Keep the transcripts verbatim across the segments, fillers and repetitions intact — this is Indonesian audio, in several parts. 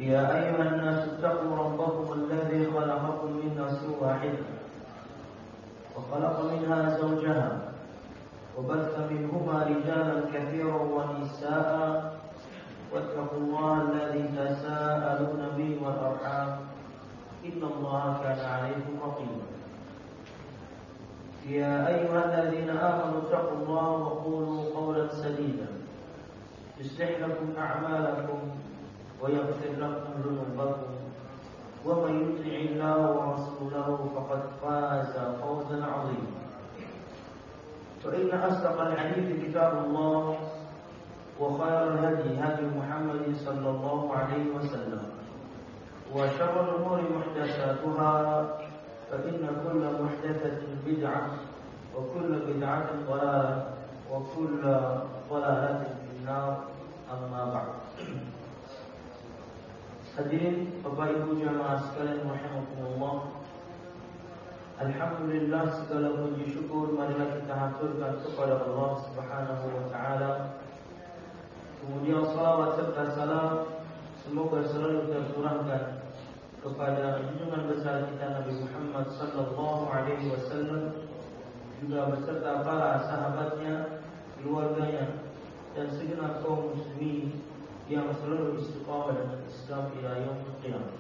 يا أيها الناس اتقوا ربكم الذي خلقكم من نفس واحدة وخلق منها زوجها وبث منهما رجالا كثيرا ونساء واتقوا الله الذي تساءلون به والأرحام إن الله كان عليكم رقيبا يا أيها الذين آمنوا اتقوا الله وقولوا قولا سديدا يصلح لكم أعمالكم ويغفر لكم ذنوبكم ومن يطع الله ورسوله فقد فاز فوزا عظيما فإن أصدق الحديث كتاب الله وخير الهدي هدي محمد صلى الله عليه وسلم وشر الأمور محدثاتها فإن كل محدثة بدعة وكل بدعة ضلالة وكل ضلالة في النار أما بعد. Hadirin Bapak Ibu jamaah sekalian rahimakumullah. Alhamdulillah, segala puji syukur marilah kita haturkan kepada Allah Subhanahu wa taala. Kemudian salawat serta salam semoga selalu tercurahkan kepada junjungan besar kita Nabi Muhammad sallallahu alaihi wasallam, juga beserta para sahabatnya, keluarganya, dan segenap kaum muslimin yang selalu istiqamah dengan Islam ila yaumil qiyamah.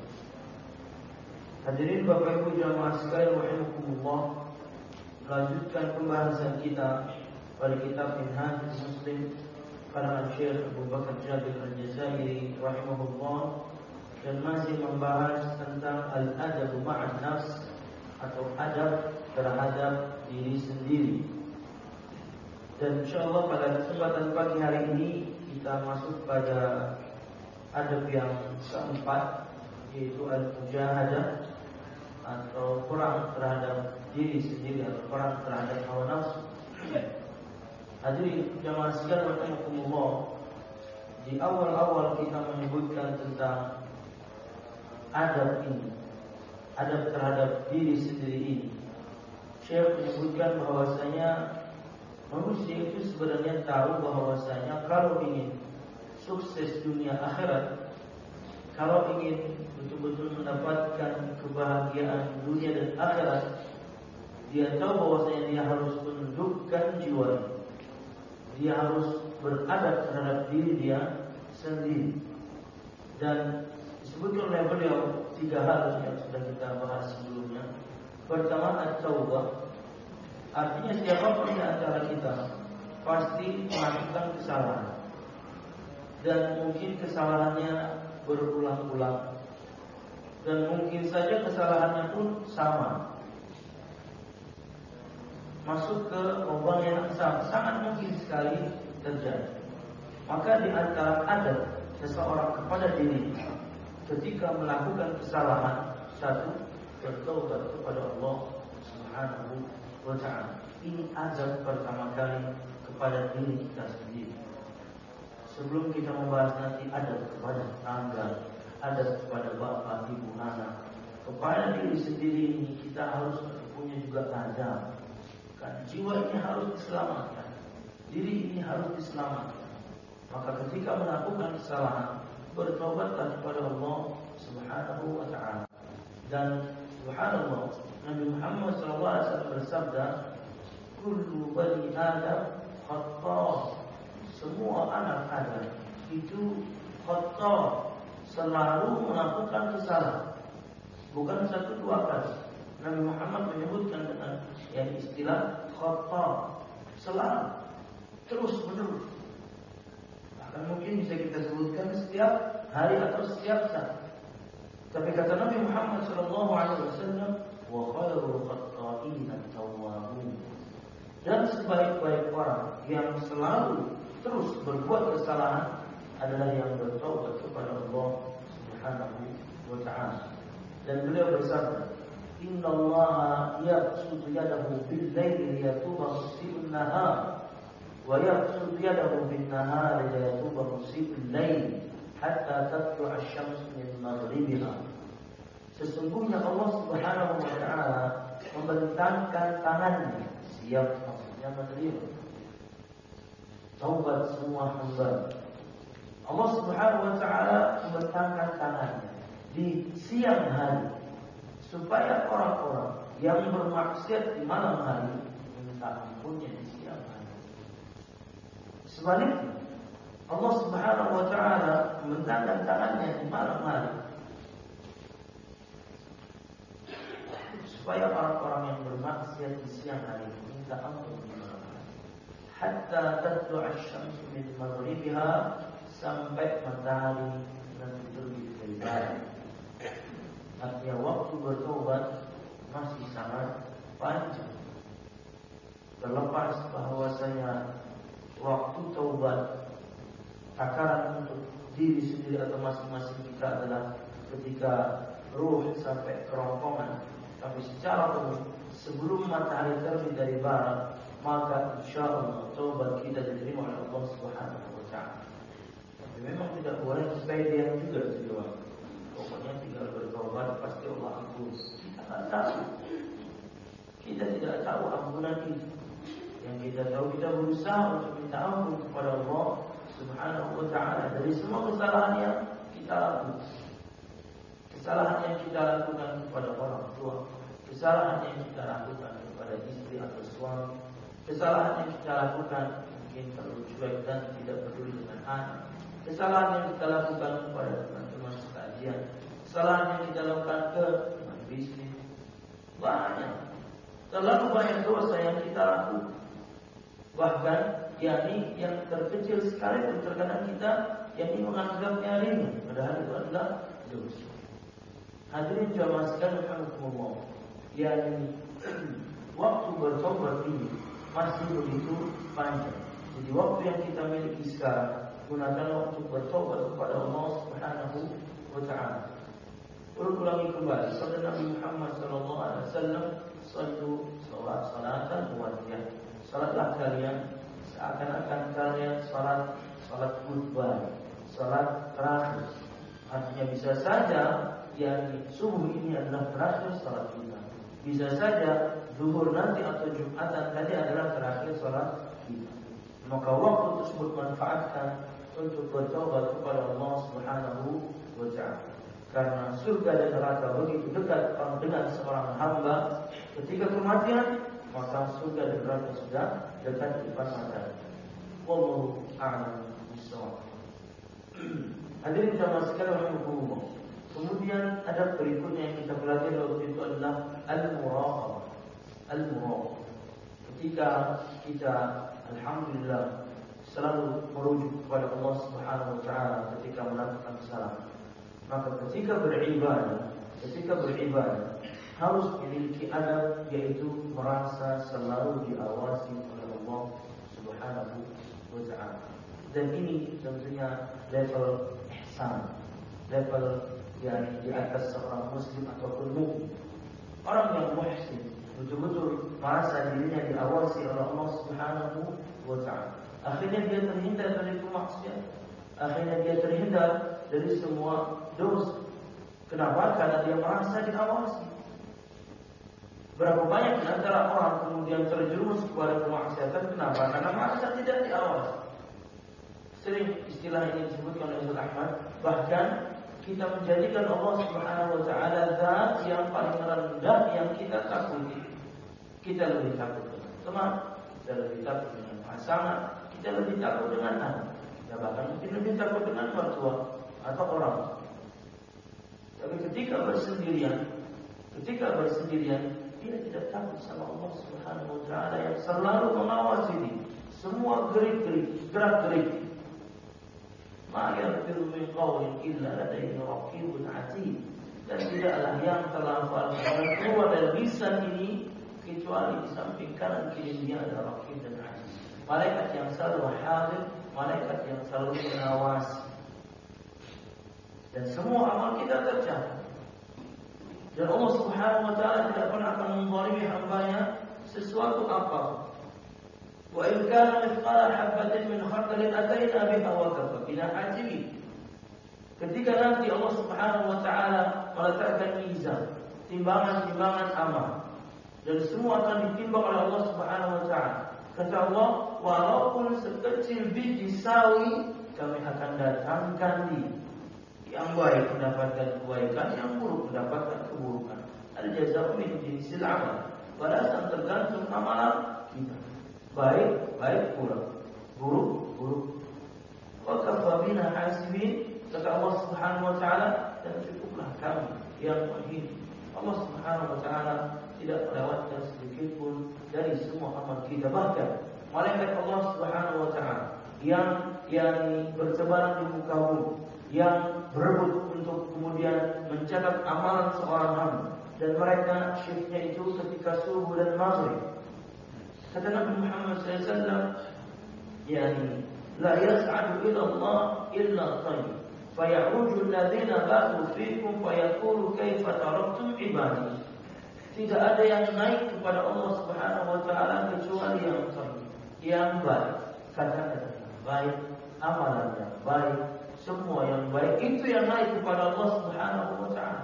Hadirin Bapak Ibu jamaah sekalian rahimakumullah, melanjutkan pembahasan kita pada kitab Minhajul Muslim karangan Syekh Abu Bakar Jabir Al-Jazairi rahimahullah, dan masih membahas tentang al-adab ma'an nafs atau adab terhadap diri sendiri. Dan insyaallah pada kesempatan pagi hari ini kita masuk pada adab yang keempat, yaitu al-mujahadah atau perang terhadap diri sendiri atau perang terhadap hawa nafsu. Hadirin jamaah sekalian rahimakumullah, di awal-awal kita menyebutkan tentang adab ini, adab terhadap diri sendiri ini. Syekh menyebutkan bahwasanya manusia itu sebenarnya tahu bahwasanya kalau ingin sukses dunia akhirat, kalau ingin betul-betul mendapatkan kebahagiaan dunia dan akhirat, dia tahu bahwasanya dia harus menundukkan jiwanya. Dia harus beradab terhadap diri dia sendiri. Dan disebutkan oleh beliau tiga hal yang sudah kita bahas sebelumnya. Pertama, at-taubah. Artinya siapapun di antara kita pasti melakukan kesalahan, dan mungkin kesalahannya berulang-ulang, dan mungkin saja kesalahannya pun sama, masuk ke lubang yang sama, sangat mungkin sekali terjadi. Maka di antara adab seseorang kepada diri ketika melakukan kesalahan, satu, bertaubat kepada Allah Subhanahu wa ta'ala. Ini azab pertama kali kepada diri kita sendiri. Sebelum kita membahas nanti adab kepada tangga, adab kepada bapak, ibu, anak, kepada diri sendiri ini kita harus punya juga adab. Kan jiwa ini harus diselamatkan, diri ini harus diselamatkan. Maka ketika melakukan kesalahan, bertobatlah kepada Allah Subhanahu wa ta'ala. Dan subhanallah, Nabi Muhammad shallallahu alaihi wasallam bersabda, kullu bani Adam khata'. Semua anak Adam itu khata', selalu melakukan kesalahan. Bukan satu dua kali. Nabi Muhammad menyebutkan dengan yang istilah khata', selalu, terus menerus. Bahkan mungkin bisa kita sebutkan setiap hari atau setiap saat. Tapi kata Nabi Muhammad shallallahu alaihi wasallam, wa khairul khata'ina at-tawwabun. Dan sebaik-baik orang yang selalu terus berbuat kesalahan adalah yang bertaubat kepada Allah Subhanahu wa ta'ala. Dan beliau bersabda, innallaha yabsutu yadahu bil laili liyatuba musibun nahar wa yabsutu yadahu bin nahar liyatuba musibul lail hatta tatlu'a asy-syamsu min maghribiha. Sesungguhnya Allah Subhanahu wa ta'ala membentangkan tangannya, siap maksudnya menerima taubat semua hamba. Allah Subhanahu wa ta'ala membentangkan tangan di siang hari, supaya orang-orang yang bermaksiat di malam hari minta ampunnya di siang hari. Sebaliknya, Allah Subhanahu wa taala membentangkan tangannya di malam hari supaya orang-orang yang bermaksiat di siang hari minta ampun di malam hari. Hatta tatlu'a asy-syamsu min maghribiha, sampai matahari nanti terbit dari barat. Artinya waktu bertobat masih sangat panjang. Terlepas bahwasanya waktu taubat takaran untuk diri sendiri atau masing-masing kita adalah ketika ruh sampai kerongkongan, tapi secara umum sebelum matahari terbit dari barat, maka insyaallah taubat kita diterima oleh Allah Subhanahu wa taala. Tapi memang tidak boleh sepedian juga juga. Pokoknya tinggal bertobat pasti Allah ampun. Kita tidak tahu. Kita tidak tahu ampunan itu. Yang kita tahu, kita berusaha untuk minta ampun kepada Allah Subhanahu wa taala dari semua kesalahan yang kita lakukan. Kesalahan yang kita lakukan kepada orang tua, kesalahan yang kita lakukan kepada istri atau suami, kesalahan yang kita lakukan mungkin terlalu cuek dan tidak peduli dengan anak, kesalahan yang kita lakukan kepada teman-teman sekalian, kesalahan yang kita lakukan ke teman bisnis, banyak, terlalu banyak dosa yang kita lakukan. Bahkan yakni yang terkecil sekali pun terkadang kita yakni menganggapnya ringan, padahal itu adalah dosa. Hadirin jamaah sekalian rahimakumullah, yakni waktu bertobat ini masih begitu panjang. Jadi waktu yang kita miliki sekarang, gunakan waktu bertobat kepada Allah Subhanahu wa taala. Ulangi kembali sabda Nabi Muhammad sallallahu alaihi wasallam, "Shallu salat salatan wadiyah." Salatlah kalian seakan-akan kalian salat salat goodbye, salat terakhir. Artinya bisa saja yang subuh ini adalah terakhir salat kita. Bisa saja zuhur nanti atau Jumatan tadi adalah terakhir salat kita. Maka waktu tersebut manfaatkan untuk bertobat kepada Allah Subhanahu wa taala. Karena surga dan neraka begitu dekat dengan seorang hamba, ketika kematian maka surga dan neraka sudah dekat di depan mata. Wallahu a'lam bishawab. Hadirin jamaah sekalian rahimakumullah. Kemudian ada berikutnya yang kita pelajari waktu itu adalah al-muraqabah. Al-muraqabah. Ketika kita alhamdulillah selalu merujuk kepada Allah Subhanahu wa taala ketika melakukan salat, maka ketika beribadah, ketika beribadah harus memiliki adab, yaitu merasa selalu diawasi oleh Allah Subhanahu wa taala. Dan ini tentunya level ihsan, level yang di atas seorang muslim ataupun mukmin. Orang yang muhsin betul-betul merasa dirinya diawasi oleh Allah Subhanahu wa taala. Akhirnya dia terhindar dari kemaksiatan. Akhirnya dia terhindar dari semua dosa. Kenapa? Karena dia merasa diawasi. Berapa banyak di antara orang kemudian terjerumus kepada kemaksiatan? Kenapa? Karena merasa tidak diawasi. Sering istilah ini disebutkan oleh Ustaz Ahmad. Bahkan kita menjadikan Allah Subhanahu wa taala zat yang paling rendah yang kita takuti. Kita lebih takut dengan teman, kita lebih takut dengan pasangan, kita lebih takut dengan anak, kita bahkan mungkin lebih takut dengan mertua atau orang. Tapi ketika bersendirian, ketika bersendirian, dia tidak takut sama Allah Subhanahu wa taala yang selalu mengawasi dia, semua gerik-gerik, gerak-gerik. Ma yalfizu min qawlin illa ladayhi raqibun 'atid. Dan tidaklah yang terlafal keluar dari lisan ini kecuali di samping kanan kiri dia ada raqib dan 'atid. Malaikat yang selalu hadir, malaikat yang selalu mengawasi. Dan semua amal kita tercatat. Dan Allah Subhanahu wa taala tidak pernah akan menzalimi hamba-Nya sesuatu apa. Wa in kana mithqala habatin min khardalin ataina biha wa kafa bina hasibi. Ketika nanti Allah Subhanahu wa taala meletakkan mizan, timbangan-timbangan amal, dan semua akan ditimbang oleh Allah Subhanahu wa taala. Kata Allah, walaupun sekecil biji sawi kami akan datangkan dia. Yang baik mendapatkan kebaikan, yang buruk mendapatkan keburukan. Ada jazaa'u min jinsil amal. Balasan tergantung amalan kita. Baik, baik pula. Buruk, buruk. Wa kafa bina hasibin. Kata Allah Subhanahu wa taala, dan cukuplah kami yang menghina. Allah Subhanahu wa taala tidak melewatkan sedikit pun dari semua amal kita. Bahkan malaikat Allah Subhanahu wa taala yang yang bertebaran di muka bumi, yang berebut untuk kemudian mencatat amalan seorang hamba, dan mereka shiftnya itu ketika subuh dan maghrib. Kata Nabi Muhammad sallallahu alaihi wasallam, yani la yas'adu ila Allah illa tayyib. Faya'uju alladhina batu fikum fayaqulu kaifa taraktum ibadi. Tidak ada yang naik kepada Allah Subhanahu wa taala kecuali yang tayyib, yang baik, kata-kata baik, amalan yang baik, semua yang baik itu yang naik kepada Allah Subhanahu wa taala.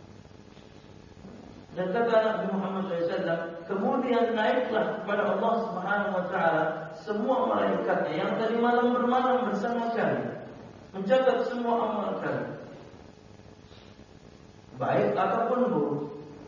Dan kata Nabi Muhammad sallallahu alaihi wasallam, kemudian naiklah kepada Allah Subhanahu wa taala semua malaikatnya yang tadi malam bermalam bersama kalian, mencatat semua amal kalian, baik ataupun buruk,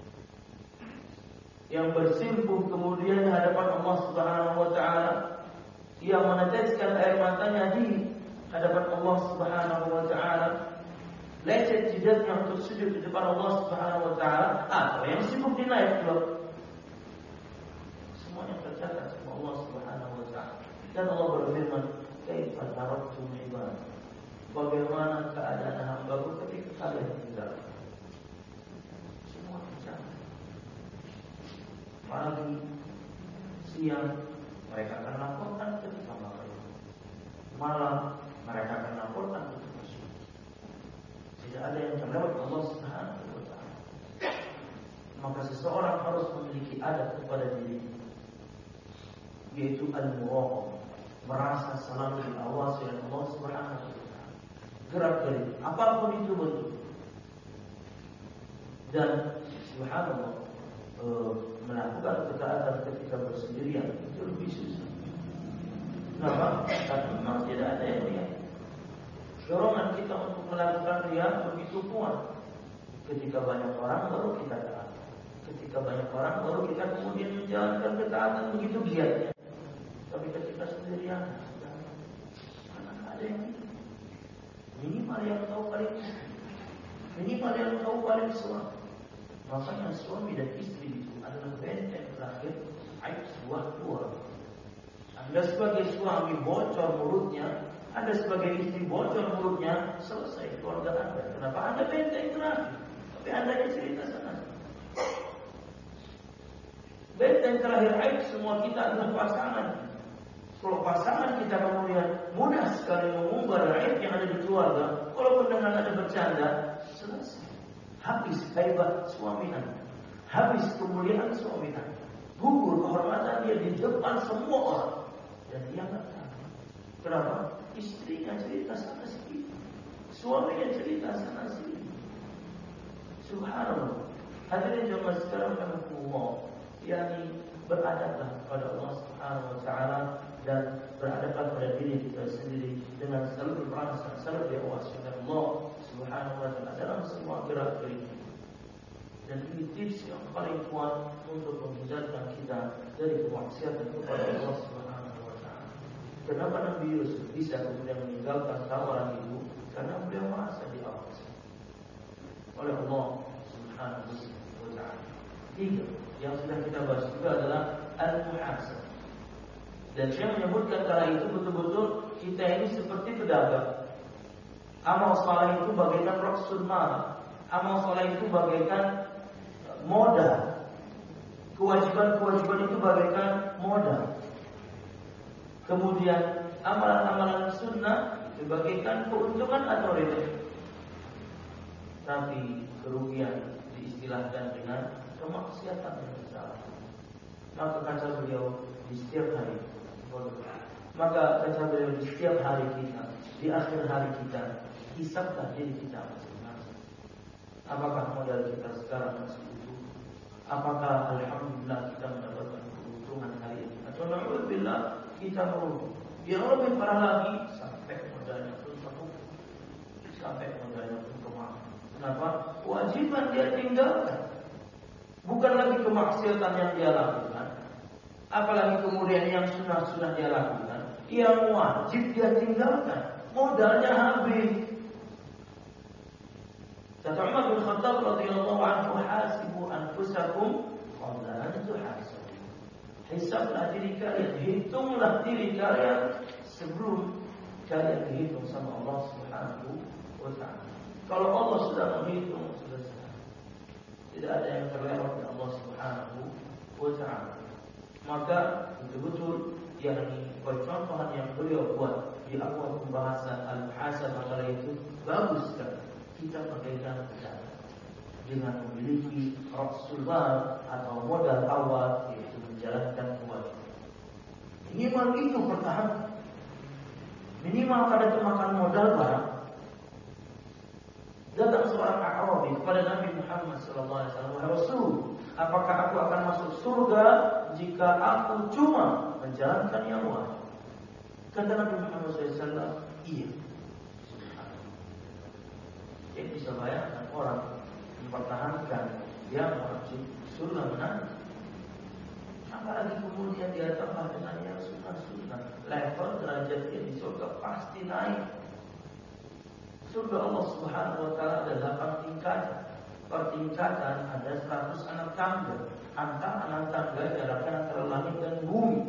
yang bersimpuh kemudian di hadapan Allah Subhanahu wa taala, yang meneteskan air matanya di hadapan Allah Subhanahu wa taala, lecet jidatnya untuk sujud di depan Allah Subhanahu wa taala, atau yang sibuk dinaik dulu. Semuanya tercatat sama Allah Subhanahu wa taala. Dan Allah berfirman, "Kaifa taraktum ibadi?" Bagaimana keadaan hamba-Ku ketika kalian tinggal? Semua tercatat. Pagi, siang, mereka akan laporkan ketika makan. Malam, mereka akan laporkan ketika subuh. Tidak ada yang terlewat Allah Subhanahu wa taala. Maka seseorang harus memiliki adab kepada dirinya, yaitu al-muraqabah, merasa selalu diawasi oleh Allah Subhanahu wa taala. Gerak dari apapun itu bentuk. Dan subhanallah, e, melakukan ketaatan ketika bersendirian itu lebih susah. Kenapa? Karena memang tidak ada yang lihat. Dorongan kita untuk melakukan riya begitu kuat. Ketika banyak orang baru kita taat. Ketika banyak orang baru kita kemudian menjalankan ketaatan begitu giatnya. Tapi ketika sendirian, karena ada yang itu. Minimal yang tahu paling minimal yang tahu paling suami. Makanya suami dan istri itu adalah benteng terakhir aib sebuah keluarga. Anda sebagai suami bocor mulutnya, Anda sebagai istri bocor mulutnya, selesai keluarga Anda. Kenapa? Anda benteng terakhir. Tapi Anda yang cerita sana. Benteng terakhir aib semua kita adalah pasangan. Kalau pasangan kita kemudian mudah sekali mengumbar aib yang ada di keluarga, walaupun dengan ada bercanda, selesai. Habis haibah suami Anda, habis kemuliaan suami Anda, gugur kehormatan dia di depan semua orang, dan dia nggak tahu. Kenapa? Istrinya cerita sana sini, suaminya cerita sana sini. Subhanallah. Hadirin jemaah sekarang kami mau, yakni beradablah kepada Allah Subhanahu wa taala dan beradablah pada diri kita sendiri dengan selalu merasa selalu diawasi oleh Allah Subhanahu wa taala dalam semua gerak-gerik. Dan ini tips yang paling kuat untuk menghindarkan kita dari kemaksiatan kepada Allah Subhanahu wa taala. Kenapa Nabi Yusuf bisa kemudian meninggalkan tawaran itu? Karena beliau merasa diawasi oleh Allah Subhanahu wa taala. Tiga yang sudah kita bahas juga adalah al-muhasabah. Dan dia menyebutkan kala itu betul-betul kita ini seperti pedagang. Amal saleh itu bagaikan raksul mal. Amal saleh itu bagaikan modal. Kewajiban-kewajiban itu bagaikan modal. Kemudian amalan-amalan sunnah itu bagaikan keuntungan atau riba. Tapi kerugian diistilahkan dengan kemaksiatan yang besar. Maka kata beliau di setiap hari, maka kata beliau di setiap hari kita, di akhir hari kita, hisablah diri kita masing-masing. Apakah modal kita sekarang masih utuh? Apakah alhamdulillah kita mendapatkan keuntungan hari ini? Atau na'udzubillah kita merugi? Yang lebih parah lagi, sampai modalnya pun terpukul, sampai modalnya pun Kenapa? Kewajiban dia tinggalkan. Bukan lagi kemaksiatan yang dia lakukan, apalagi kemudian yang sunnah-sunnah dia lakukan, yang wajib dia tinggalkan. Modalnya habis. Kata Umar bin Khattab radhiyallahu anhu, hasibu anfusakum qabla an tuhasabu. Hisablah diri kalian, hitunglah diri kalian sebelum kalian dihitung sama Allah Subhanahu wa taala. Kalau Allah sudah menghitung, sudah selesai. Tidak ada yang terlewat dari Allah Subhanahu wa taala. Maka betul-betul yang percontohan yang beliau buat di awal pembahasan al-muhasabah kala itu bagus sekali. Kita bagaikan kita dengan memiliki rasul mal atau modal awal, yaitu menjalankan kewajiban. Minimal itu pertahankan. Minimal kada termakan modal barang. Datang seorang Arabi kepada Nabi Muhammad sallallahu alaihi wasallam, "Wahai Rasul, apakah aku akan masuk surga jika aku cuma menjalankan yang wajib?" Kata Nabi Muhammad sallallahu alaihi wasallam, "Iya." Jadi bisa bayangkan orang mempertahankan yang wajib, surga menang. Apalagi kemudian dia tambah dengan yang sunnah-sunnah, level derajat dia di surga pasti naik. Surga Allah Subhanahu wa taala ada delapan tingkatan. Per tingkatan ada seratus anak tangga. Antara anak tangga jaraknya antara langit dan bumi.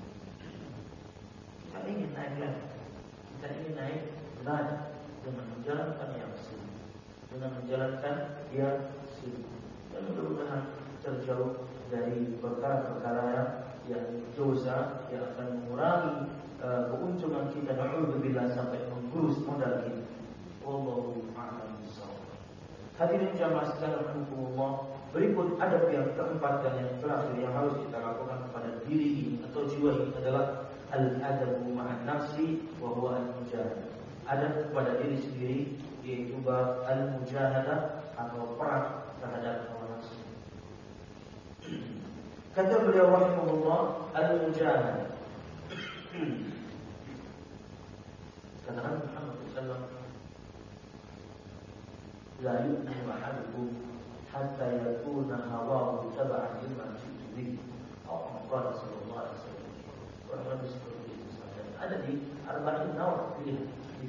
Kita ingin naik level. Kita ingin naik derajat dengan menjalankan yang sunnah, dengan menjalankan yang sunnah. Dan mudah-mudahan terjauh dari perkara-perkara yang dosa yang akan mengurangi uh, keuntungan kita. Na'udzubillah sampai mengurus modal kita. Wallahu a'lam bishawab. Hadirin jamaah sekalian rahimakumullah, berikut adab yang keempat dan yang terakhir yang harus kita lakukan kepada diri ini atau jiwa ini adalah al-adabu ma'an nafsi wa huwa al-mujahadah. Adab kepada diri sendiri yaitu al-mujahadah atau perang terhadap hawa nafsu. Kata beliau rahimahullah, al-mujahadah. Kata Nabi Muhammad sallallahu alaihi wasallam, la yu'minu ahadukum hatta yakuna hawahu tab'an lima ji'tu bihi. Atau qala sallallahu alaihi wasallam. Orang Nabi seperti itu saja. Ada di Arba'in Nawawi.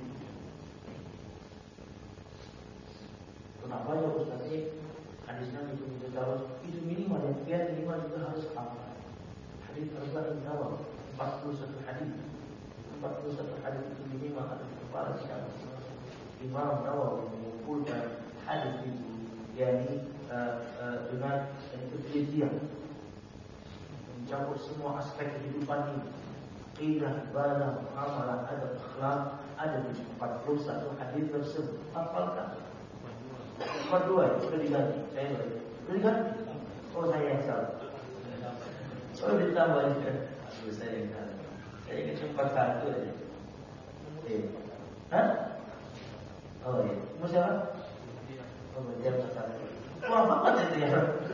Kenapa ya Ustaz ini hadis Nabi itu kita harus itu minimal ya, biar minimal juga harus hafal. Hadis Arba'in Nawawi empat puluh satu hadis. empat puluh satu hadis itu minimal ada di kepala kita. Imam Nawawi mengumpulkan hadis itu, yakni uh, uh, dengan ketelitian, mencakup semua aspek kehidupan ini, akidah, ibadah, muamalah, adab, akhlak, ada di empat puluh satu hadis tersebut. Hafalkan. Nomor dua itu sudah diganti, saya beri. Sudah diganti. Oh saya yang salah. Oh ditambah juga. Aduh saya yang salah. Saya ingin cuma satu aja. Eh, hah? Oh iya, masalah? Oh dia masalah. Wah banget itu ya.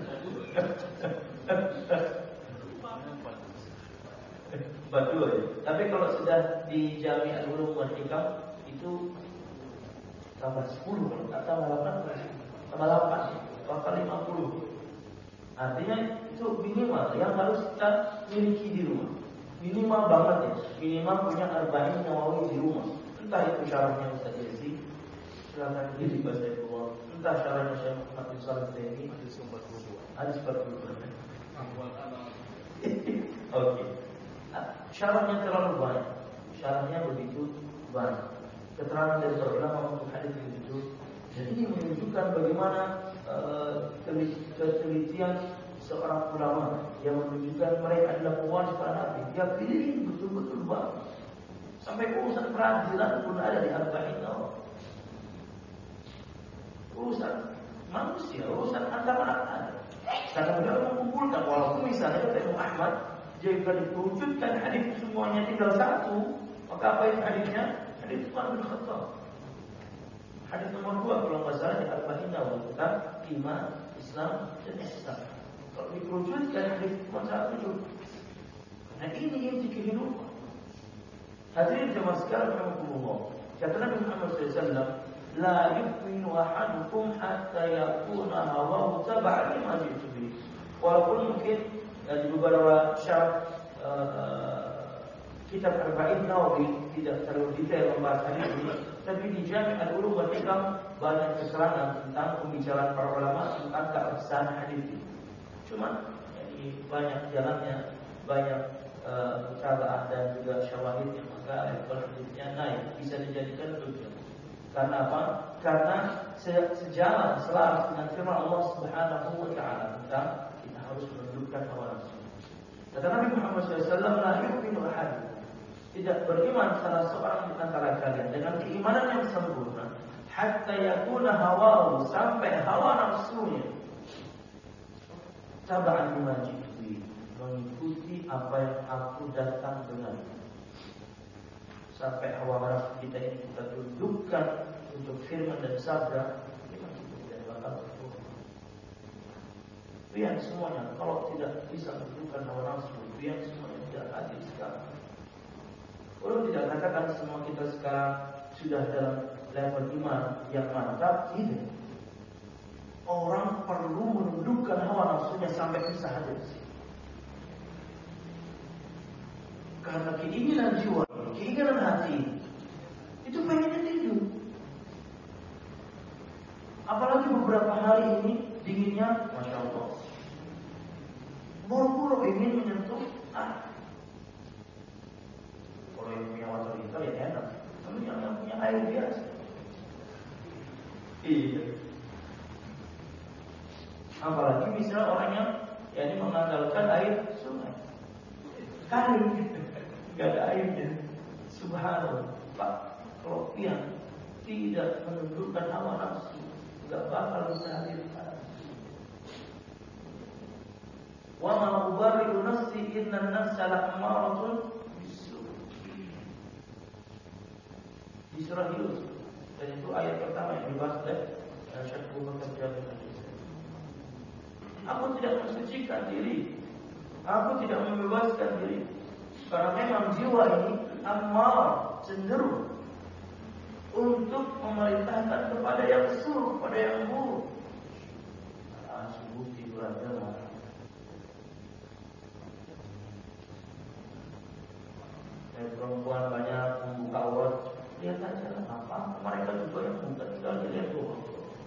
Empat dua ya. Tapi kalau sudah di Jami' Al-Ulum wal Hikam itu tambah sepuluh, kalau tak tambah delapan, tambah delapan, tambah lima puluh. Artinya itu minimal yang harus kita miliki di rumah. Minimal banget ya. Minimal punya Arba'in Nawawi di rumah. Entah itu syarahnya Ustaz Yesi, silakan diri bahasa Ibu. Entah syarahnya Syekh Muhammad bin Shalih Al-Utsaimin, hadis empat puluh dua. Hadis empat puluh dua. Oke. Syarahnya terlalu banyak. Syarahnya begitu banyak. Keterangan dari para ulama untuk hadis itu. Dan ini menunjukkan bagaimana uh, ketelitian seorang ulama yang menunjukkan mereka adalah pewaris para nabi. Dia pilih betul-betul banget. Sampai urusan peradilan pun ada di Arba'in Nawawi. Urusan manusia, urusan antara anak ada. Karena beliau mengumpulkan, walaupun misalnya kata Imam Ahmad, jika diwujudkan hadis semuanya tinggal satu, maka apa itu hadisnya? Hadis Umar bin Khattab. Hadis nomor dua kalau nggak salah di Arba'in Nawawi tentang iman, Islam dan ihsan. Kalau diwujudkan hadis cuma satu juga. Nah ini inti kehidupan. Hadirin jemaah sekalian rahimakumullah. Kata Nabi Muhammad sallallahu alaihi wasallam, la yu'minu ahadukum hatta yakuna hawahu tab'an lima ji'tu bihi. Walaupun mungkin uh, di beberapa syarah uh, kitab Arba'in Nawawi tidak terlalu detail membahas hadis ini, tapi di Jami' al-Ulum wal Hikam banyak keterangan tentang pembicaraan para ulama tentang keabsahan hadis ini. Cuma ini banyak jalannya, banyak mutaba'ah uh, dan juga syawahidnya, maka level hadisnya naik, bisa dijadikan hujjah. Karena apa? Karena sejalan selaras dengan firman Allah Subhanahu wa taala tentang kita harus menundukkan hawa nafsu. Kata Nabi Muhammad shallallahu alaihi wasallam, la yu'minu ahadukum, tidak beriman salah seorang di antara kalian dengan keimanan yang sempurna hatta yakuna hawahu, sampai hawa nafsunya tab'an lima ji'tu, mengikuti apa yang aku datang dengan. Sampai hawa nafsu kita ini kita tundukkan untuk firman dan sabda, kita tidak bakal berubah. Lihat semuanya, kalau tidak bisa menundukkan hawa nafsu, lihat semuanya tidak hadir sekarang. Kalau tidak katakan semua kita sekarang sudah dalam level iman yang mantap, tidak. Orang perlu menundukkan hawa nafsunya sampai bisa hadir. Karena keinginan jiwa, keinginan hati itu pengennya tidur. Apalagi beberapa hari ini dinginnya, masya Allah. Buru-buru ingin menyentuh ah. Kalau yang punya water heater ya enak. Tapi yang, yang punya air biasa. Iya. Apalagi misalnya orang yang ya ini mengandalkan air sungai. Kali gak ada airnya. Subhanallah. Pak, kalau yang tidak menundukkan hawa nafsu, gak bakal bisa hadir. Wa ma ubari'u nafsi inna an-nafsa la'ammaratun bisu'. Di surah Yunus, dan itu ayat pertama yang dibahas oleh Syekh Abu Bakar Jabir. Aku tidak mensucikan diri, aku tidak membebaskan diri, karena memang jiwa ini ammar, cenderung untuk memerintahkan kepada yang buruk, kepada yang buruk. Ah, sungguh tidur aja lah. Dan perempuan banyak membuka aurat, lihat aja lah apa. Mereka juga yang buka, tinggal dilihat doang.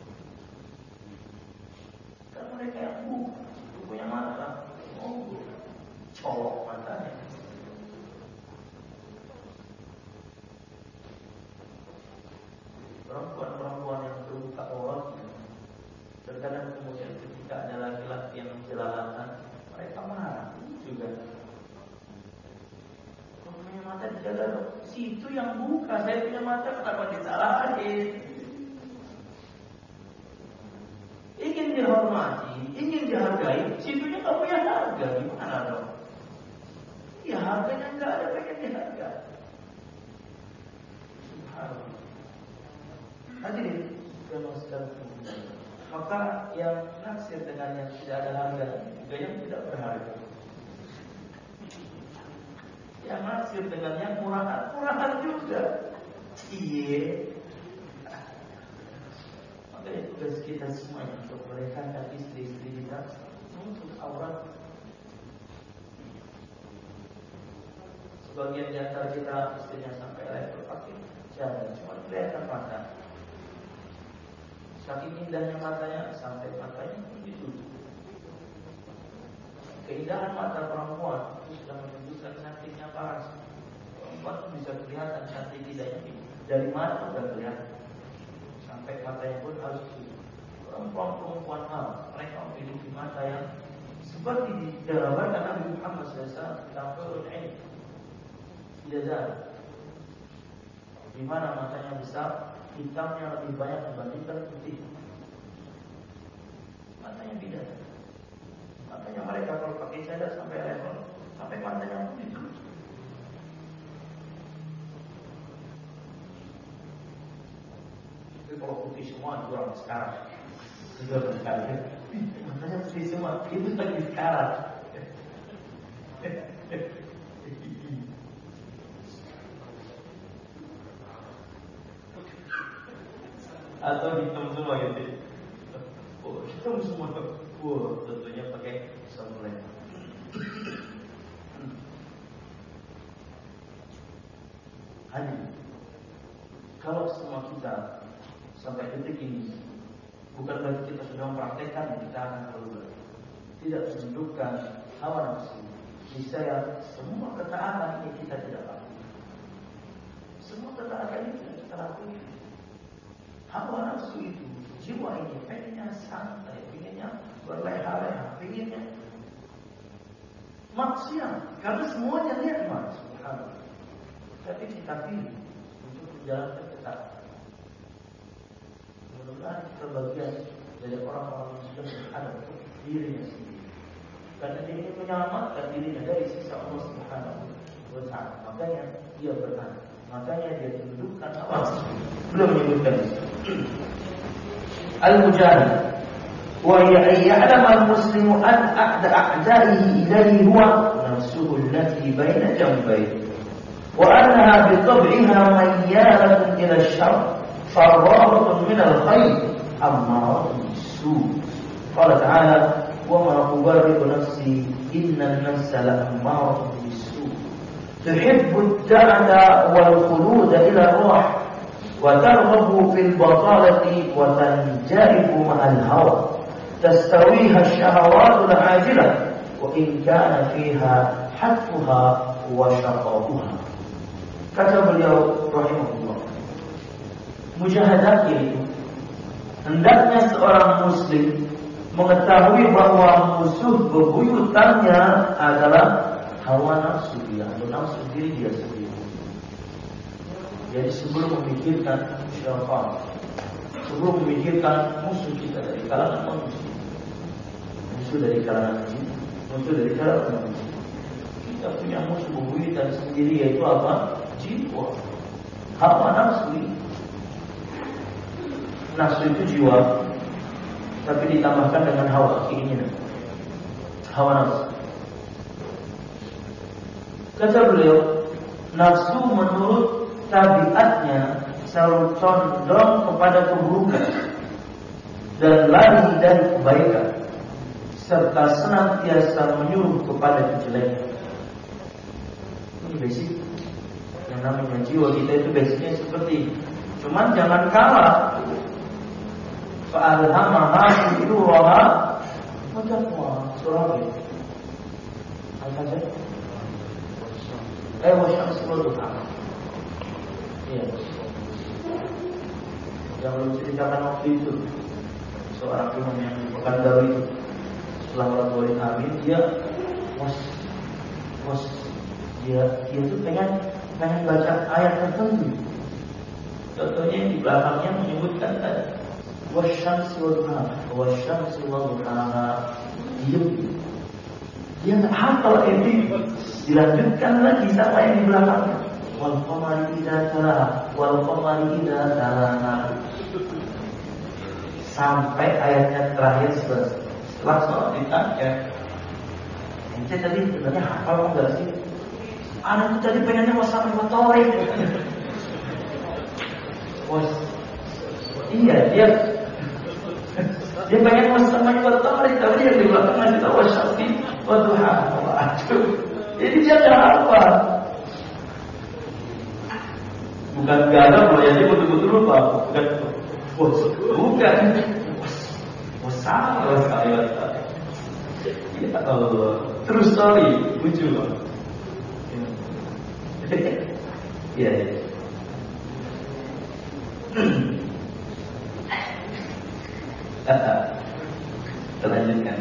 Kan mereka yang buka, itu punya mata, oh, colok matanya. Perempuan-perempuan yang terbuka aurat, terkadang kemudian ketika ada laki-laki yang menjelalatan, mereka marah juga. Kalau punya mata dijaga dong. Situ yang buka, saya punya mata kenapa disalahin? Ingin dihormati, ingin dihargai, situnya nggak punya harga, gimana dong? Ya harganya nggak ada, pengen dihargai. Subhanallah. Hadirin yang sedang berhubungan, maka yang naksir dengan yang tidak ada harga juga yang tidak berharga. Yang naksir dengan yang murahan, murahan juga. Iya. Maka itu tugas kita semuanya untuk merekankan istri-istri kita untuk aurat. Sebagian di antara kita istrinya sampai level pakai jangan cuma kelihatan mata. Saking indahnya matanya sampai matanya pun ditutup. Keindahan mata perempuan itu sudah menunjukkan cantiknya paras. Perempuan itu bisa kelihatan cantik tidaknya dari mana sudah kelihatan. Sampai matanya pun harus tutup. Perempuan-perempuan hal mereka memiliki mata yang seperti digambarkan Nabi Muhammad shallallahu alaihi wasallam tentang hurul ain. Tidak ada. Di mana matanya besar, hitamnya lebih banyak dibandingkan putih. Matanya beda. Makanya mereka kalau pakai cadar sampai level, sampai matanya pun itu. Tapi kalau putih semua kurang sekarang. Juga berkali. Matanya putih semua, itu lagi sekarang. atau hitam semua gitu. Oh, hitam semua. Wow, tentunya pakai sambelnya. Hanya kalau semua kita sampai detik ini bukan berarti kita sudah mempraktekkan, kita akan berubah. Tidak menundukkan hawa nafsu. Niscaya semua ketaatan ini kita tidak lakukan. Semua ketaatan ini tidak kita lakukan. Hawa nafsu itu, jiwa ini pengennya santai, pengennya berleha-leha, pengennya maksiat, karena semuanya nikmat. Subhanallah. Tapi kita pilih untuk menjalankan ketaatan. Mudah-mudahan kita bagian dari orang-orang yang sudah berhadap dirinya sendiri, karena dia ingin menyelamatkan dirinya dari siksa Allah Subhanahu wa Ta'ala. Makanya dia bertahan, makanya dia tundukkan hawa. Belum menyebutkan al-mujahid wa ya'lam al-muslimu an a'da a'da'ihi ilayhi huwa nafsuhu allati baina jambayhi wa annaha bi tab'iha mayyalatun ila asy-syarr farratun min al-khayr ammaratun bis-su'. Qala ta'ala wa ma ubarri'u nafsi inna an-nafsa la'ammaratun bis-su' tuhibbu ad-da'ata wal khuluda ila ar-ruh wa targhabu fil batalati wa tanjarifu ma'al hawa tastawiha ash-shahawatu al-'ajilah wa in kana fiha hatfuha wa shaqabuha. Kata beliau rahimahullah, mujahadah itu hendaknya seorang muslim mengetahui bahwa musuh bebuyutannya adalah hawa nafsu dia, atau nafsu diri dia sendiri. Jadi sebelum memikirkan syaitan, sebelum memikirkan musuh kita dari kalangan manusia, musuh dari kalangan jin, musuh dari kalangan manusia, kita punya musuh bebuyutan sendiri, yaitu apa? Jiwa, hawa nafsu. Nafsu itu jiwa, tapi ditambahkan dengan hawa, keinginan, hawa nafsu. Kata beliau, nafsu menurut tabiatnya selalu condong kepada keburukan dan lari dari kebaikan, serta senantiasa menyuruh kepada kejelekan. Ini basic. Yang namanya jiwa kita itu basicnya seperti ini. Cuman jangan kalah. Fa'alhamaha fujuraha wa taqwa. Surah ini. Apa saja? Eh, wasyamsi wal duha. Iya. Yang belum ceritakan waktu itu, seorang imam yang di Pekanbaru itu, setelah orang boleh hamil, dia was, was, dia dia tuh pengen pengen baca ayat tertentu. Contohnya di belakangnya menyebutkan tadi wasyamsi wal duha, wasyamsi wal duha. Dia dia nggak hafal ini. Dilanjutkan lagi sama yang di belakangnya. Wal qamari idza talaha, wal qamari idza talaha. Sampai ayatnya terakhir selesai. Setelah sholat ditanya, ente tadi sebenarnya hafal enggak sih? Anak itu tadi pengennya wasami motori. Was, iya dia dia pengen wasami motori, tapi dia di belakang masih tahu wasami waduha. Aduh, jadi dia tidak apa? Bukan gagal, kalau ya dia betul-betul lupa. Bukan, bos, bukan. Wasami, wasami, wasami. Ya Allah, terus story, lucu loh. Iya, ya. Kita lanjutkan.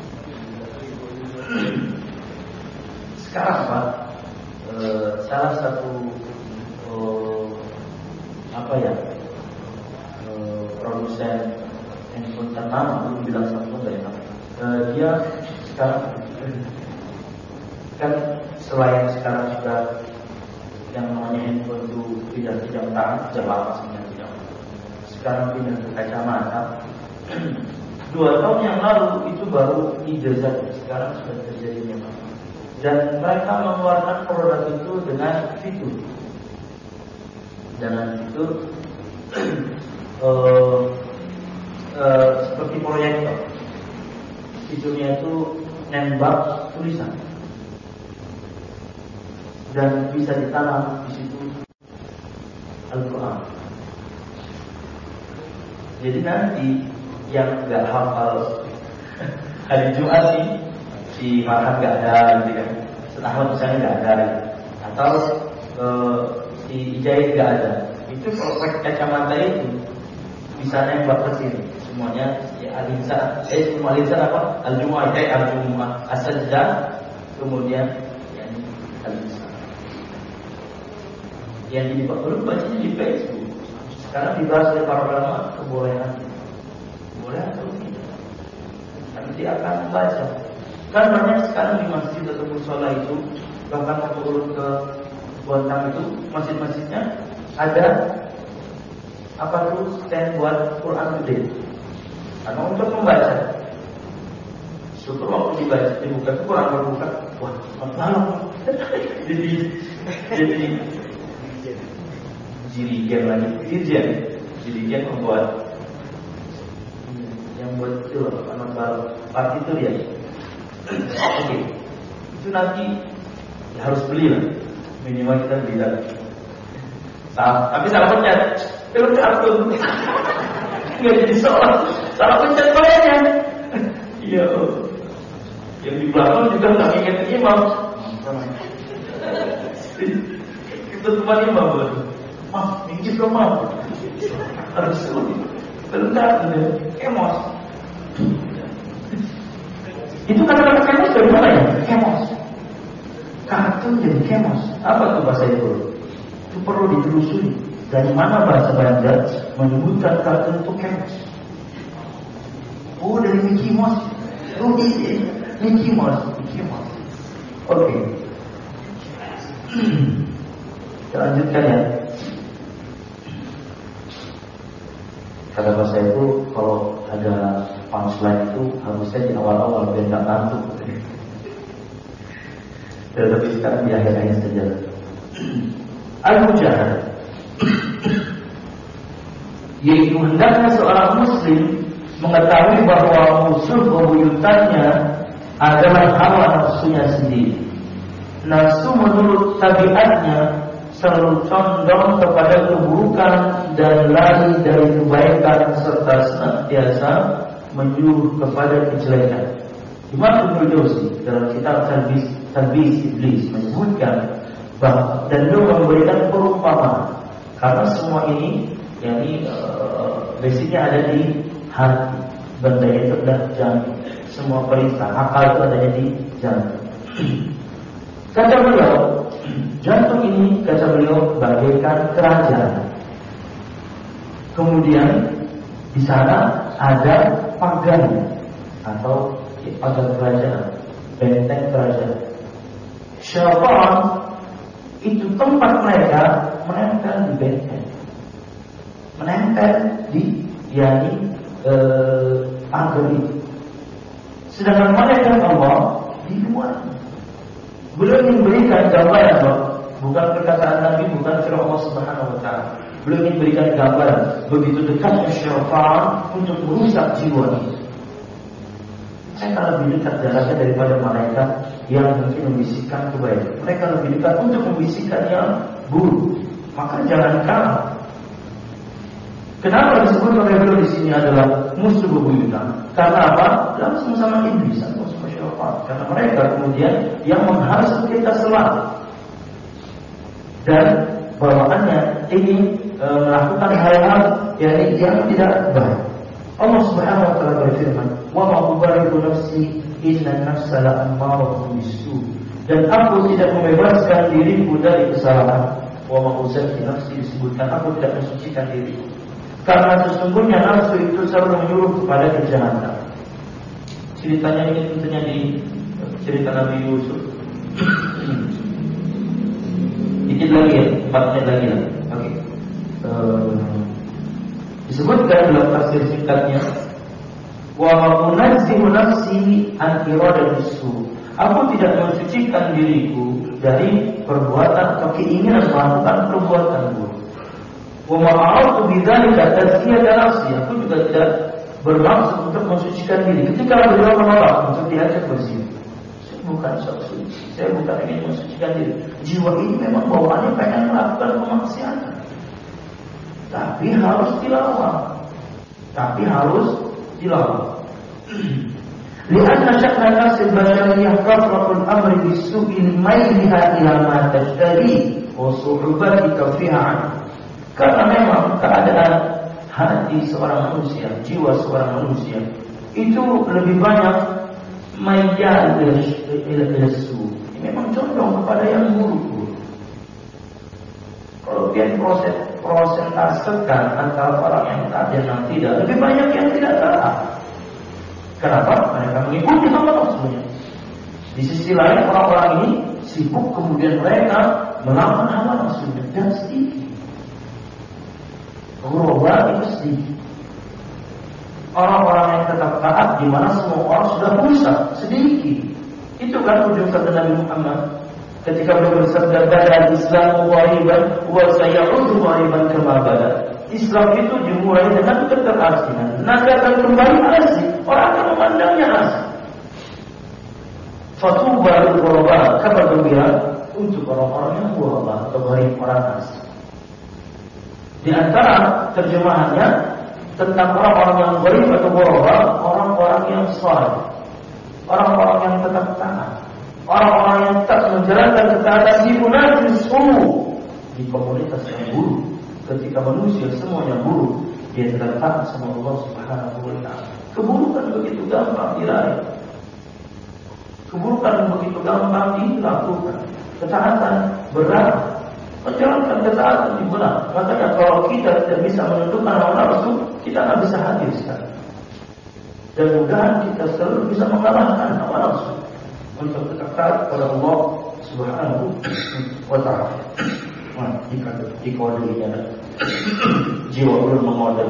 Sekarang Pak, eh, salah satu eh, apa ya eh, produsen handphone ternama, belum bilang Samsung nggak ya, eh, dia sekarang kan selain sekarang sudah yang namanya handphone itu tidak jam tangan, jam lama sebenarnya tidak. Sekarang pindah ke kacamata. Dua tahun yang lalu itu baru ide saja, sekarang sudah terjadinya. Dan mereka mengeluarkan produk itu dengan fitur, dengan fitur uh, uh, seperti proyektor. Hidungnya itu nembak tulisan dan bisa ditanam di situ Al-Quran. Jadi nanti yang nggak hafal hari Jumat sih si Farhan nggak ada, gitu kan? Ahmad misalnya nggak ada, atau uh, si Ijai nggak ada. Itu kalau pakai kacamata itu bisa nembak ke sini. Semuanya ya al-insan, eh semua al-insan apa? Al-Jumu'ah, eh al-Jumu'ah, as-sajdah, kemudian yang al-insan. Yang di belum bacanya di Facebook. Sekarang dibahas oleh para ulama kebolehan, boleh atau tidak. Nanti akan membaca. Kan banyak sekarang di masjid atau musola itu, bahkan mau turun ke Bontang itu, masjid-masjidnya ada apa tuh stand buat Quran gede. Karena untuk membaca, syukur waktu dibaca dibuka itu Quran berbuka, wah malam, jadi jadi jirigen lagi, jirigen, jirigen membuat yang buat itu anak baru, partitur ya. Oke, okay. Itu nanti ya harus beli lah, minimal kita beli lagi. Salah, tapi salah pencet, film kartun, nggak jadi soal. Salah pencet bayarnya. Iya. Yang di belakang juga nggak ingat imam. Itu tempat imam buat. Mah, minggir dong mah. Harus sulit. Bentar, kemos. Itu kata-kata kemos dari mana ya? Kemos. Kartun jadi kemos. Apa tuh bahasa itu? Itu perlu ditelusuri. Dari mana bahasa Belanda menyebutkan kartun itu kemos? Oh, dari Mickey Mouse. Oh, iya, Mickey Mouse, Mickey Mouse. Oke. Okay. Kita lanjutkan ya. Kata bahasa itu kalau ada punchline itu harusnya di awal-awal biar nggak ngantuk. Tetapi sekarang di akhir-akhir saja. Al-Mujahid, yaitu hendaknya seorang muslim mengetahui bahwa musuh bebuyutannya adalah hawa nafsunya sendiri. Nafsu menurut tabiatnya selalu condong kepada keburukan dan lari dari kebaikan serta senantiasa menyuruh kepada kejelekan. Imam Ibnu Jauzi dalam kitab Talbis Talbis Iblis menyebutkan bahwa dan beliau memberikan perumpamaan karena semua ini yakni uh, basicnya ada di hati, benda itu adalah jantung. Semua perintah akal itu adanya di jantung. Kata beliau, jantung ini kata beliau bagaikan kerajaan. Kemudian di sana ada pagarnya atau pagar kerajaan, benteng kerajaan. Syaitan itu tempat mereka menempel di benteng, menempel di yakni eh, pagar itu. Sedangkan malaikat Allah di luar. Beliau ingin berikan gambaran, bukan perkataan Nabi, bukan firman Allah Subhanahu wa taala. Beliau ingin berikan gambaran begitu dekatnya syaitan untuk merusak jiwa ini. Saya akan lebih dekat jaraknya daripada malaikat yang mungkin membisikkan kebaikan. Mereka lebih dekat untuk membisikkan yang buruk. Maka jangan kalah. Kenapa disebut oleh beliau di sini adalah musuh bebuyutan? Karena apa? Langsung sama iblis atau sama syaitan. Karena mereka kemudian yang menghasut kita selalu. Dan bawaannya ingin e, melakukan hal-hal yang, yang tidak baik. Allah Subhanahu wa taala berfirman, "Wa ma ubari'u nafsi inna nafsa la'ammaratun bisu." Dan aku tidak membebaskan diriku dari kesalahan. Wa ma uzakki nafsi disebutkan aku tidak mensucikan diriku. Karena sesungguhnya nafsu itu selalu menyuruh kepada kejahatan. Ceritanya ini tentunya di cerita Nabi Yusuf. Dikit lagi ya, empat menit lagi lah. Oke. Okay. Uh, disebutkan dalam tafsir singkatnya, wa unazzihu nafsi an iradatisu. Aku tidak mensucikan diriku dari perbuatan atau keinginan melakukan perbuatan buruk. Wa ma'aratu bidzalika tazkiyatan nafsi. Aku juga tidak bermaksud untuk mensucikan diri. Ketika beliau menolak untuk diajak berzina, saya bukan sok suci. Saya bukan ingin mensucikan diri. Jiwa ini memang bawaannya pengen melakukan kemaksiatan. Tapi harus dilawan. Tapi harus dilawan. Lianna syakna nasib basyariyah kafratul amri bisu'il mayliha ila ma tashtari wa su'ubatika fiha. Karena memang keadaan hati seorang manusia, jiwa seorang manusia itu lebih banyak mayal ila su'. Memang condong kepada yang buruk-buruk. Kalau dia proses prosentasekan antara orang yang taat dan yang tidak, lebih banyak yang tidak taat. Kenapa? Mereka mengikuti hawa nafsunya. Di sisi lain orang-orang ini sibuk kemudian mereka melawan hawa nafsunya dan sedikit. Berubah itu sedikit. Orang-orang yang tetap taat di mana semua orang sudah rusak sedikit. Itu kan ujung sabda Nabi Muhammad ketika beliau bersabda bada Islam ghaiban wa sayaudu ghaiban kama bada. Islam itu dimulai dengan keterasinan, nanti akan kembali asli. Orang akan memandangnya asli. Fatuba lil ghuraba, kabar gembira untuk orang-orang yang ghuraba atau gharib, orang asli. Di antara terjemahannya tentang orang-orang yang gharib atau ghuraba, orang-orang yang saleh, orang-orang yang tetap taat, orang-orang yang tak menjalankan ketaatan di munajis sulu di komunitas yang buruk. Ketika manusia semuanya buruk, dia tetap taat sama Allah Subhanahu wa taala. Keburukan begitu gampang diraih. Keburukan begitu gampang dilakukan. Ketaatan berat. Menjalankan ketaatan di berat. Makanya kalau kita tidak bisa menentukan hawa nafsu, kita tidak bisa hadir sekali. Dan mudah kita selalu bisa mengalahkan hawa nafsu untuk tetap taat kepada Allah Subhanahu wa taala. Nah, jika di kode ini ada jiwa belum mengode.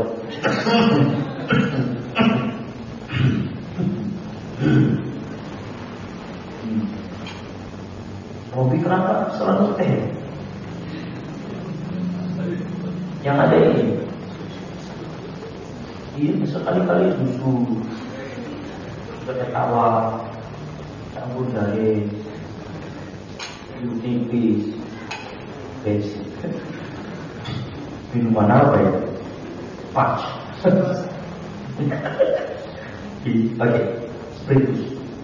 Hobi kenapa selalu teh? Yang ada ini, ini sekali-kali susu, ketawa, campur dari tipis. Minuman apa ya? Patch. Oke, spiritus.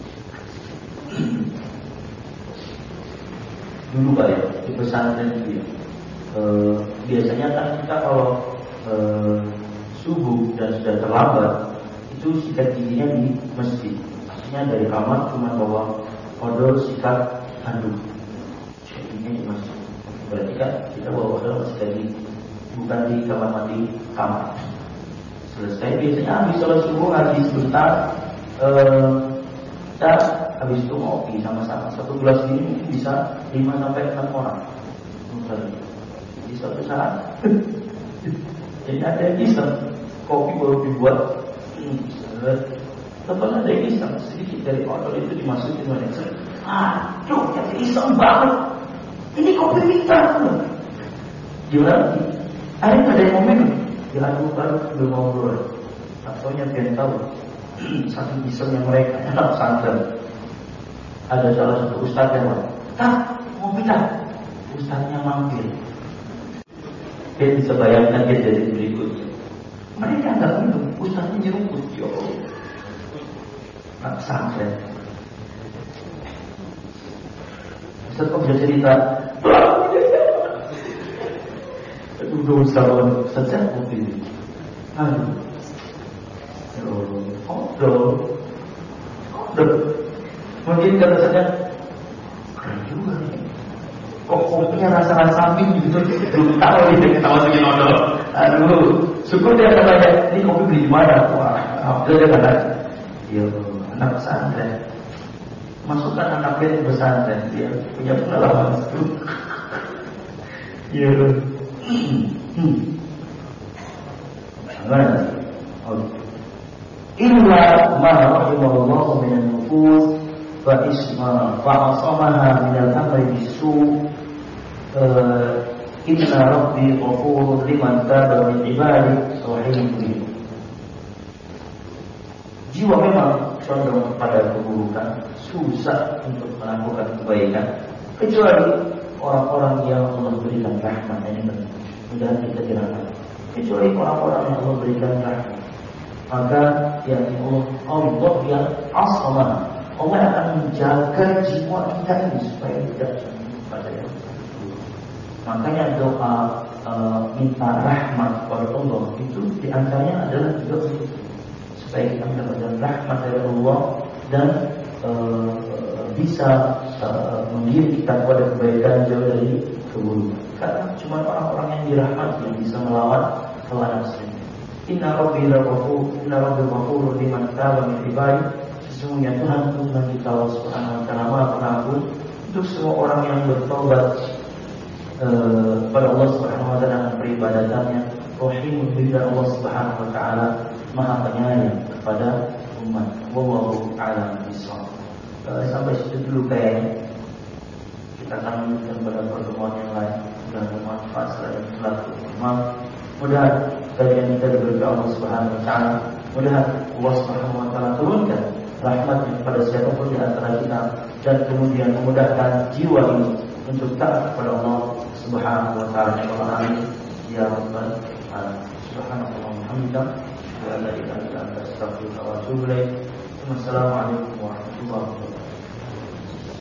Dulu Pak ya, di pesantren itu ya. E, biasanya kan kita kalau e, subuh dan sudah terlambat, itu sikat giginya di masjid. Maksudnya dari kamar cuma bawa odol, sikat, handuk. Sikat giginya di masjid. Berarti kan kita bawa odol masih tadi, bukan di kamar mandi kamar. Selesai biasanya habis sholat subuh habis sebentar, eh, dan habis itu ngopi sama-sama. Satu gelas ini mungkin bisa lima sampai enam orang. Di suatu saat, jadi ada yang iseng, kopi baru dibuat, tepat ada yang iseng sedikit dari odol itu dimasukin oleh saya. Aduh, jadi iseng banget. Ini kopi hitam. Gimana? Akhirnya ada yang mau minum. Dilakukan belum ngobrol. Ataunya dia tahu saking isengnya mereka anak pesantren. Ada salah satu ustaz yang bilang, "Tak, mau pindah." Ustaznya mampir. Dia bisa bayangkan dia jadi berikutnya. Mereka nggak minum, ustaznya nyeruput. Yo, anak pesantren. Ustaz kok bisa cerita? Aduh, usahawan saja kopi. Aduh, odol, odol. Mungkin kata saya, keren juga nih. Kok kopinya rasa-rasa samping gitu, belum tahu nih kita masukin odol. Aduh, syukur dia kata, ini kopi beli di mana? Wah, Abdul dia kata, yo, anak pesantren. Masukkan anaknya ke pesantren, dia punya pengalaman itu. Iya. Hmm. Bagaimana? Oh. Illa ma rahimallahu minan nufus fa isma fa asamaha minal amri bisu Inna rabbi ghafurun liman taba min ibadi rahimun. Jiwa memang condong kepada keburukan, susah untuk melakukan kebaikan, kecuali orang-orang yang Allah berikan rahmat. Ini mudah kita jelaskan. Kecuali orang-orang yang Allah berikan rahmat, maka ya Allah, Allah yang asma, Allah akan menjaga jiwa kita ini supaya tidak jatuh pada yang buruk. Makanya doa e, minta rahmat kepada Allah itu diantaranya adalah juga supaya kita mendapatkan rahmat dari Allah dan e, bisa e, mengirim kita kepada kebaikan jauh dari keburukan. Karena cuma orang-orang yang dirahmati yang bisa melawan hawa nafsu. Inna rabbi ghafur, inna rabbi ghafurun liman taba min ibadi. Sesungguhnya Tuhan Tuhan kita Allah Subhanahu wa taala Maha Pengampun untuk semua orang yang bertobat kepada Allah Subhanahu wa taala dan peribadatannya. Rahimun bila Allah Subhanahu wa taala Maha Penyayang kepada umat. Wallahu a'lam bishawab. Sampai situ dulu kayaknya. Kita akan lanjutkan pada pertemuan yang lain dan bermanfaat selain selaku imam. Mudah kajian kita diberi Allah Subhanahu wa taala. Mudah Allah Subhanahu wa taala turunkan rahmatnya kepada siapapun di antara kita dan kemudian memudahkan jiwa ini untuk taat kepada Allah Subhanahu wa taala. Amin ya rabbal alamin. Subhanallah walhamdulillah wa la ilaha illa anta astaghfiruka wa atubu ilaik. Wassalamualaikum warahmatullahi wabarakatuh.